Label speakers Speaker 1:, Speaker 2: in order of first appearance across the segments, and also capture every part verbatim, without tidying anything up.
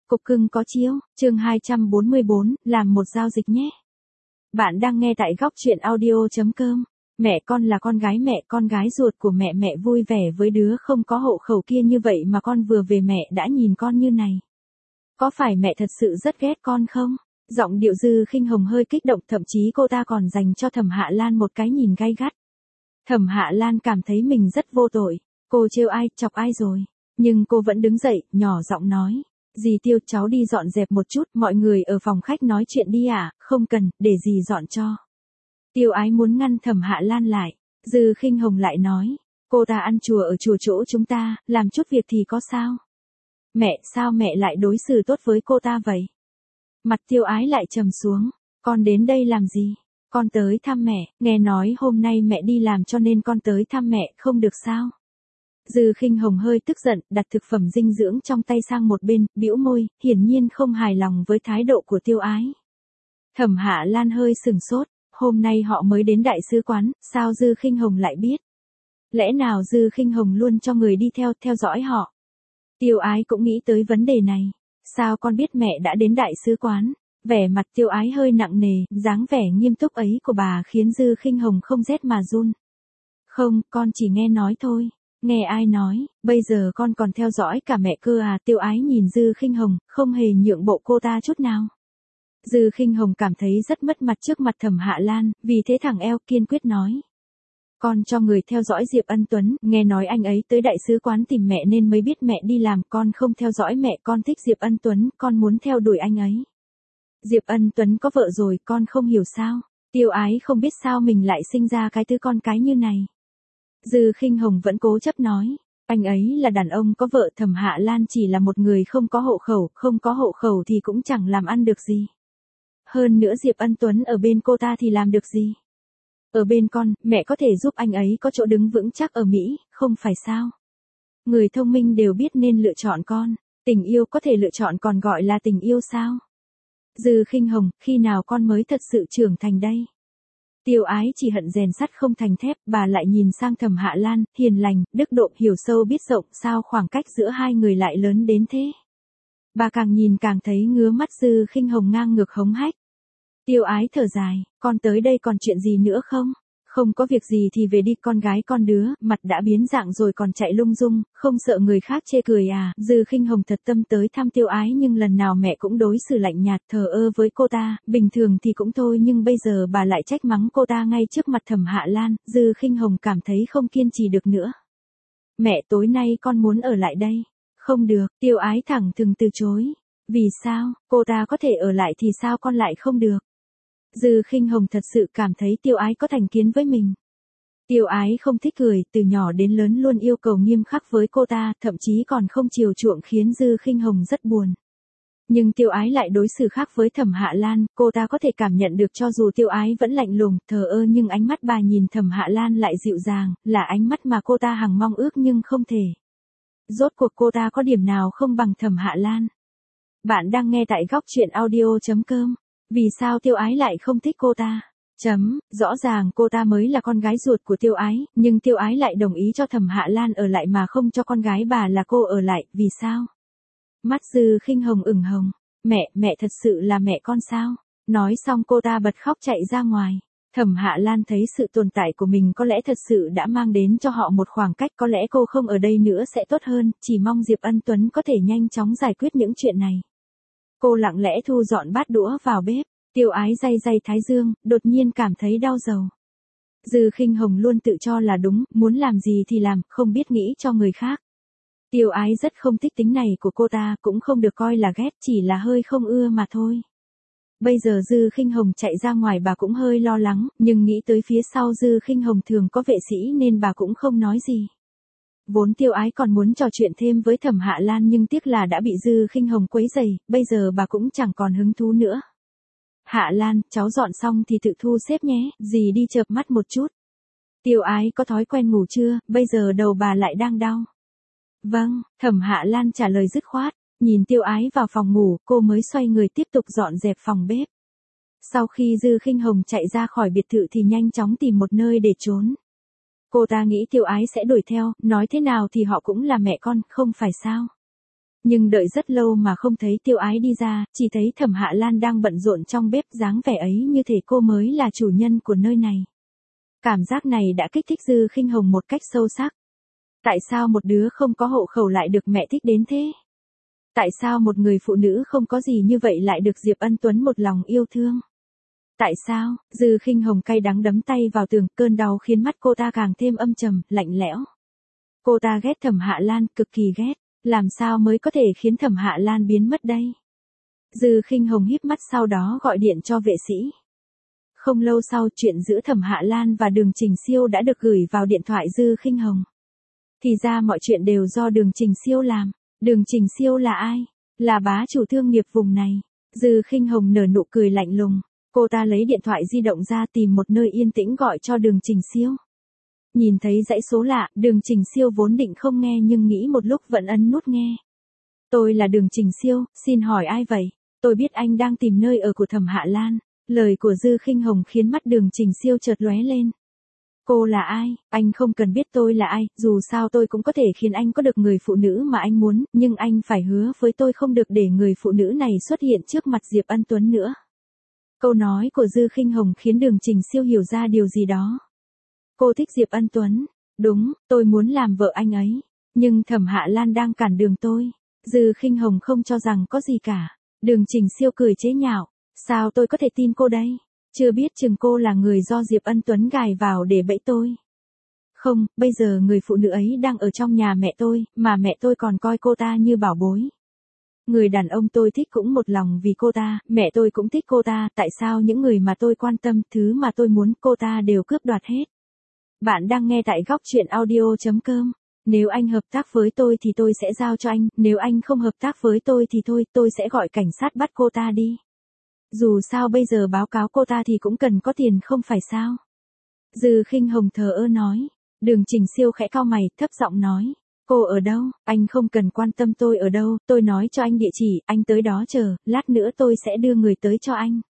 Speaker 1: Cục cưng có chiếu, chương hai trăm bốn mươi bốn, làm một giao dịch nhé. Bạn đang nghe tại góc chuyện audio chấm com. Mẹ con là con gái mẹ, con gái ruột của mẹ, mẹ vui vẻ với đứa không có hộ khẩu kia như vậy mà con vừa về mẹ đã nhìn con như này. Có phải mẹ thật sự rất ghét con không? Giọng điệu Dư Khinh Hồng hơi kích động, thậm chí cô ta còn dành cho Thẩm Hạ Lan một cái nhìn gay gắt. Thẩm Hạ Lan cảm thấy mình rất vô tội, cô trêu ai, chọc ai rồi. Nhưng cô vẫn đứng dậy, nhỏ giọng nói. Dì Tiêu, cháu đi dọn dẹp một chút, mọi người ở phòng khách nói chuyện đi à, không cần, để dì dọn cho. Tiêu Ái muốn ngăn Thẩm Hạ Lan lại, Dư Khinh Hồng lại nói, cô ta ăn chùa ở chùa chỗ chúng ta, làm chút việc thì có sao? Mẹ, sao mẹ lại đối xử tốt với cô ta vậy? Mặt Tiêu Ái lại trầm xuống, con đến đây làm gì? Con tới thăm mẹ, nghe nói hôm nay mẹ đi làm cho nên con tới thăm mẹ, không được sao? Dư Khinh Hồng hơi tức giận, đặt thực phẩm dinh dưỡng trong tay sang một bên, bĩu môi, hiển nhiên không hài lòng với thái độ của Tiêu Ái. Thẩm Hạ Lan hơi sừng sốt, hôm nay họ mới đến đại sứ quán, sao Dư Khinh Hồng lại biết? Lẽ nào Dư Khinh Hồng luôn cho người đi theo, theo dõi họ? Tiêu Ái cũng nghĩ tới vấn đề này, sao con biết mẹ đã đến đại sứ quán? Vẻ mặt Tiêu Ái hơi nặng nề, dáng vẻ nghiêm túc ấy của bà khiến Dư Khinh Hồng không rét mà run. Không, con chỉ nghe nói thôi. Nghe ai nói, bây giờ con còn theo dõi cả mẹ cơ à? Tiêu Ái nhìn Dư Khinh Hồng, không hề nhượng bộ cô ta chút nào. Dư Khinh Hồng cảm thấy rất mất mặt trước mặt Thẩm Hạ Lan, vì thế thẳng eo kiên quyết nói. Con cho người theo dõi Diệp Ân Tuấn, nghe nói anh ấy tới đại sứ quán tìm mẹ nên mới biết mẹ đi làm, con không theo dõi mẹ, con thích Diệp Ân Tuấn, con muốn theo đuổi anh ấy. Diệp Ân Tuấn có vợ rồi, con không hiểu sao? Tiêu Ái không biết sao mình lại sinh ra cái thứ con cái như này. Dư Khinh Hồng vẫn cố chấp nói, anh ấy là đàn ông có vợ, Thẩm Hạ Lan chỉ là một người không có hộ khẩu, không có hộ khẩu thì cũng chẳng làm ăn được gì. Hơn nữa Diệp Ân Tuấn ở bên cô ta thì làm được gì? Ở bên con, mẹ có thể giúp anh ấy có chỗ đứng vững chắc ở Mỹ, không phải sao? Người thông minh đều biết nên lựa chọn con, tình yêu có thể lựa chọn còn gọi là tình yêu sao? Dư Khinh Hồng, khi nào con mới thật sự trưởng thành đây? Tiêu Ái chỉ hận rèn sắt không thành thép, bà lại nhìn sang Thẩm Hạ Lan, hiền lành, đức độ, hiểu sâu biết rộng, sao khoảng cách giữa hai người lại lớn đến thế? Bà càng nhìn càng thấy ngứa mắt. Dư Khinh Hồng ngang ngược hống hách. Tiêu Ái thở dài, con tới đây còn chuyện gì nữa không? Không có việc gì thì về đi, con gái con đứa, mặt đã biến dạng rồi còn chạy lung dung, không sợ người khác chê cười à? Dư Khinh Hồng thật tâm tới thăm Tiêu Ái nhưng lần nào mẹ cũng đối xử lạnh nhạt, thờ ơ với cô ta, bình thường thì cũng thôi nhưng bây giờ bà lại trách mắng cô ta ngay trước mặt Thẩm Hạ Lan, Dư Khinh Hồng cảm thấy không kiên trì được nữa. Mẹ, tối nay con muốn ở lại đây. Không được, Tiêu Ái thẳng thừng từ chối. Vì sao, cô ta có thể ở lại thì sao con lại không được? Dư Khinh Hồng thật sự cảm thấy Tiêu Ái có thành kiến với mình. Tiêu Ái không thích cười, từ nhỏ đến lớn luôn yêu cầu nghiêm khắc với cô ta, thậm chí còn không chiều chuộng khiến Dư Khinh Hồng rất buồn. Nhưng Tiêu Ái lại đối xử khác với Thẩm Hạ Lan, cô ta có thể cảm nhận được cho dù Tiêu Ái vẫn lạnh lùng, thờ ơ nhưng ánh mắt bà nhìn Thẩm Hạ Lan lại dịu dàng, là ánh mắt mà cô ta hằng mong ước nhưng không thể. Rốt cuộc cô ta có điểm nào không bằng Thẩm Hạ Lan? Bạn đang nghe tại góc chuyện audio chấm com. Vì sao Tiêu Ái lại không thích cô ta? Chấm, rõ ràng cô ta mới là con gái ruột của Tiêu Ái, nhưng Tiêu Ái lại đồng ý cho Thẩm Hạ Lan ở lại mà không cho con gái bà là cô ở lại, vì sao? Mắt Dư Khinh Hồng ửng hồng, mẹ, mẹ thật sự là mẹ con sao? Nói xong cô ta bật khóc chạy ra ngoài. Thẩm Hạ Lan thấy sự tồn tại của mình có lẽ thật sự đã mang đến cho họ một khoảng cách, có lẽ cô không ở đây nữa sẽ tốt hơn, chỉ mong Diệp Ân Tuấn có thể nhanh chóng giải quyết những chuyện này. Cô lặng lẽ thu dọn bát đũa vào bếp, Tiêu Ái day day thái dương, đột nhiên cảm thấy đau đầu. Dư Khinh Hồng luôn tự cho là đúng, muốn làm gì thì làm, không biết nghĩ cho người khác. Tiêu Ái rất không thích tính này của cô ta, cũng không được coi là ghét, chỉ là hơi không ưa mà thôi. Bây giờ Dư Khinh Hồng chạy ra ngoài bà cũng hơi lo lắng, nhưng nghĩ tới phía sau Dư Khinh Hồng thường có vệ sĩ nên bà cũng không nói gì. Vốn Tiêu Ái còn muốn trò chuyện thêm với Thẩm Hạ Lan nhưng tiếc là đã bị Dư Khinh Hồng quấy rầy, bây giờ bà cũng chẳng còn hứng thú nữa. Hạ Lan, cháu dọn xong thì tự thu xếp nhé, dì đi chợp mắt một chút. Tiêu Ái có thói quen ngủ chưa, bây giờ đầu bà lại đang đau. Vâng, Thẩm Hạ Lan trả lời dứt khoát, nhìn Tiêu Ái vào phòng ngủ, cô mới xoay người tiếp tục dọn dẹp phòng bếp. Sau khi Dư Khinh Hồng chạy ra khỏi biệt thự thì nhanh chóng tìm một nơi để trốn. Cô ta nghĩ Tiêu Ái sẽ đuổi theo, nói thế nào thì họ cũng là mẹ con, không phải sao? Nhưng đợi rất lâu mà không thấy Tiêu Ái đi ra, chỉ thấy Thẩm Hạ Lan đang bận rộn trong bếp, dáng vẻ ấy như thể cô mới là chủ nhân của nơi này. Cảm giác này đã kích thích Dư Khinh Hồng một cách sâu sắc. Tại sao một đứa không có hộ khẩu lại được mẹ thích đến thế? Tại sao một người phụ nữ không có gì như vậy lại được Diệp Ân Tuấn một lòng yêu thương? Tại sao? Dư Khinh Hồng cay đắng đấm tay vào tường, cơn đau khiến mắt cô ta càng thêm âm trầm, lạnh lẽo. Cô ta ghét Thẩm Hạ Lan, cực kỳ ghét. Làm sao mới có thể khiến Thẩm Hạ Lan biến mất đây? Dư Khinh Hồng híp mắt sau đó gọi điện cho vệ sĩ. Không lâu sau, chuyện giữa Thẩm Hạ Lan và Đường Trình Siêu đã được gửi vào điện thoại Dư Khinh Hồng. Thì ra mọi chuyện đều do Đường Trình Siêu làm. Đường Trình Siêu là ai? Là bá chủ thương nghiệp vùng này. Dư Khinh Hồng nở nụ cười lạnh lùng. Cô ta lấy điện thoại di động ra tìm một nơi yên tĩnh gọi cho Đường Trình Siêu. Nhìn thấy dãy số lạ, Đường Trình Siêu vốn định không nghe nhưng nghĩ một lúc vẫn ấn nút nghe. Tôi là Đường Trình Siêu, xin hỏi ai vậy? Tôi biết anh đang tìm nơi ở của Thẩm Hạ Lan. Lời của Dư Khinh Hồng khiến mắt Đường Trình Siêu chợt lóe lên. Cô là ai? Anh không cần biết tôi là ai, dù sao tôi cũng có thể khiến anh có được người phụ nữ mà anh muốn, nhưng anh phải hứa với tôi không được để người phụ nữ này xuất hiện trước mặt Diệp Ân Tuấn nữa. Câu nói của Dư Khinh Hồng khiến Đường Trình Siêu hiểu ra điều gì đó. Cô thích Diệp Ân Tuấn. Đúng, tôi muốn làm vợ anh ấy. Nhưng Thẩm Hạ Lan đang cản đường tôi. Dư Khinh Hồng không cho rằng có gì cả. Đường Trình Siêu cười chế nhạo. Sao tôi có thể tin cô đây? Chưa biết chừng cô là người do Diệp Ân Tuấn gài vào để bẫy tôi. Không, bây giờ người phụ nữ ấy đang ở trong nhà mẹ tôi, mà mẹ tôi còn coi cô ta như bảo bối. Người đàn ông tôi thích cũng một lòng vì cô ta, mẹ tôi cũng thích cô ta, tại sao những người mà tôi quan tâm, thứ mà tôi muốn cô ta đều cướp đoạt hết. Bạn đang nghe tại góc truyện audio chấm com. Nếu anh hợp tác với tôi thì tôi sẽ giao cho anh, nếu anh không hợp tác với tôi thì thôi, tôi sẽ gọi cảnh sát bắt cô ta đi. Dù sao bây giờ báo cáo cô ta thì cũng cần có tiền không phải sao? Dư Khinh Hồng thờ ơ nói. Đường Trình Siêu khẽ cau mày, thấp giọng nói. Cô ở đâu? Anh không cần quan tâm tôi ở đâu, tôi nói cho anh địa chỉ, anh tới đó chờ, lát nữa tôi sẽ đưa người tới cho anh.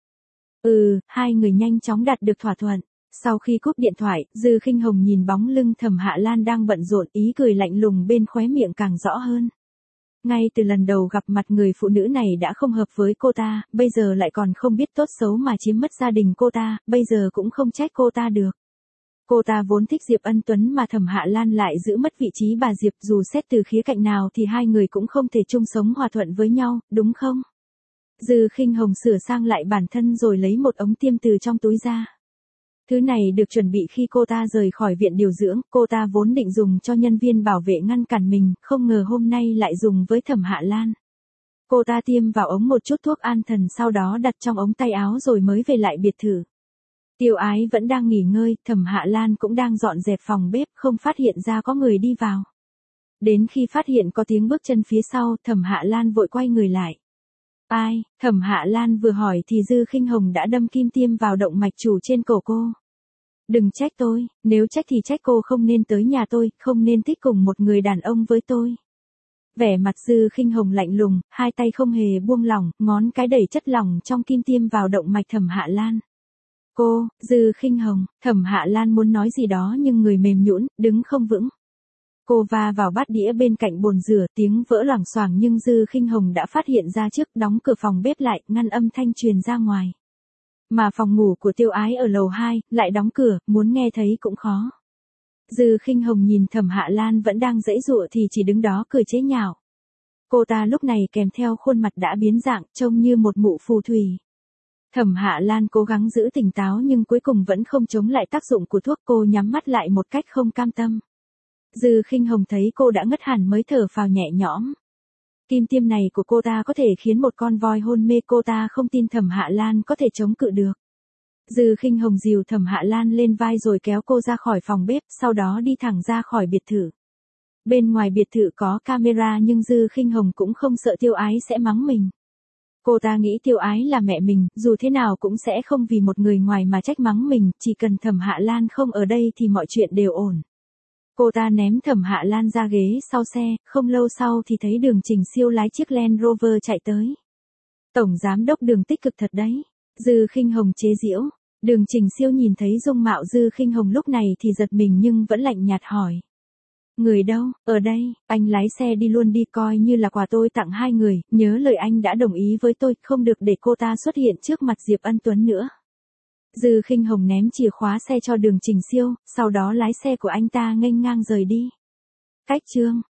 Speaker 1: Ừ, hai người nhanh chóng đạt được thỏa thuận. Sau khi cúp điện thoại, Dư Khinh Hồng nhìn bóng lưng Thẩm Hạ Lan đang bận rộn, ý cười lạnh lùng bên khóe miệng càng rõ hơn. Ngay từ lần đầu gặp mặt người phụ nữ này đã không hợp với cô ta, bây giờ lại còn không biết tốt xấu mà chiếm mất gia đình cô ta, bây giờ cũng không trách cô ta được. Cô ta vốn thích Diệp Ân Tuấn mà Thẩm Hạ Lan lại giữ mất vị trí bà Diệp, dù xét từ khía cạnh nào thì hai người cũng không thể chung sống hòa thuận với nhau, đúng không? Dư Khinh Hồng sửa sang lại bản thân rồi lấy một ống tiêm từ trong túi ra. Thứ này được chuẩn bị khi cô ta rời khỏi viện điều dưỡng, cô ta vốn định dùng cho nhân viên bảo vệ ngăn cản mình, không ngờ hôm nay lại dùng với Thẩm Hạ Lan. Cô ta tiêm vào ống một chút thuốc an thần sau đó đặt trong ống tay áo rồi mới về lại biệt thự. Tiêu Ái vẫn đang nghỉ ngơi, Thẩm Hạ Lan cũng đang dọn dẹp phòng bếp, không phát hiện ra có người đi vào. Đến khi phát hiện có tiếng bước chân phía sau, Thẩm Hạ Lan vội quay người lại. Ai? Thẩm Hạ Lan vừa hỏi thì Dư Khinh Hồng đã đâm kim tiêm vào động mạch chủ trên cổ cô. Đừng trách tôi, nếu trách thì trách cô không nên tới nhà tôi, không nên thích cùng một người đàn ông với tôi. Vẻ mặt Dư Khinh Hồng lạnh lùng, hai tay không hề buông lỏng, ngón cái đẩy chất lỏng trong kim tiêm vào động mạch Thẩm Hạ Lan. Cô, Dư Khinh Hồng, Thẩm Hạ Lan muốn nói gì đó nhưng người mềm nhũn, đứng không vững. Cô va vào bát đĩa bên cạnh bồn rửa, tiếng vỡ loảng xoảng nhưng Dư Khinh Hồng đã phát hiện ra trước, đóng cửa phòng bếp lại, ngăn âm thanh truyền ra ngoài. Mà phòng ngủ của Tiêu Ái ở lầu hai, lại đóng cửa, muốn nghe thấy cũng khó. Dư Khinh Hồng nhìn Thẩm Hạ Lan vẫn đang giãy giụa thì chỉ đứng đó cười chế nhạo. Cô ta lúc này kèm theo khuôn mặt đã biến dạng, trông như một mụ phù thủy. Thẩm Hạ Lan cố gắng giữ tỉnh táo nhưng cuối cùng vẫn không chống lại tác dụng của thuốc, cô nhắm mắt lại một cách không cam tâm. Dư Khinh Hồng thấy cô đã ngất hẳn mới thở phào nhẹ nhõm. Kim tiêm này của cô ta có thể khiến một con voi hôn mê, cô ta không tin Thẩm Hạ Lan có thể chống cự được. Dư Khinh Hồng dìu Thẩm Hạ Lan lên vai rồi kéo cô ra khỏi phòng bếp, sau đó đi thẳng ra khỏi biệt thự. Bên ngoài biệt thự có camera nhưng Dư Khinh Hồng cũng không sợ Tiêu Ái sẽ mắng mình. Cô ta nghĩ Tiêu Ái là mẹ mình, dù thế nào cũng sẽ không vì một người ngoài mà trách mắng mình, chỉ cần Thẩm Hạ Lan không ở đây thì mọi chuyện đều ổn. Cô ta ném Thẩm Hạ Lan ra ghế sau xe, không lâu sau thì thấy Đường Trình Siêu lái chiếc Land Rover chạy tới. Tổng giám đốc Đường tích cực thật đấy. Dư Khinh Hồng chế giễu. Đường Trình Siêu nhìn thấy dung mạo Dư Khinh Hồng lúc này thì giật mình nhưng vẫn lạnh nhạt hỏi. Người đâu, ở đây, anh lái xe đi luôn đi coi như là quà tôi tặng hai người, nhớ lời anh đã đồng ý với tôi, không được để cô ta xuất hiện trước mặt Diệp Ân Tuấn nữa. Dư Khinh Hồng ném chìa khóa xe cho Đường Trình Siêu, sau đó lái xe của anh ta nghênh ngang rời đi. Cách chương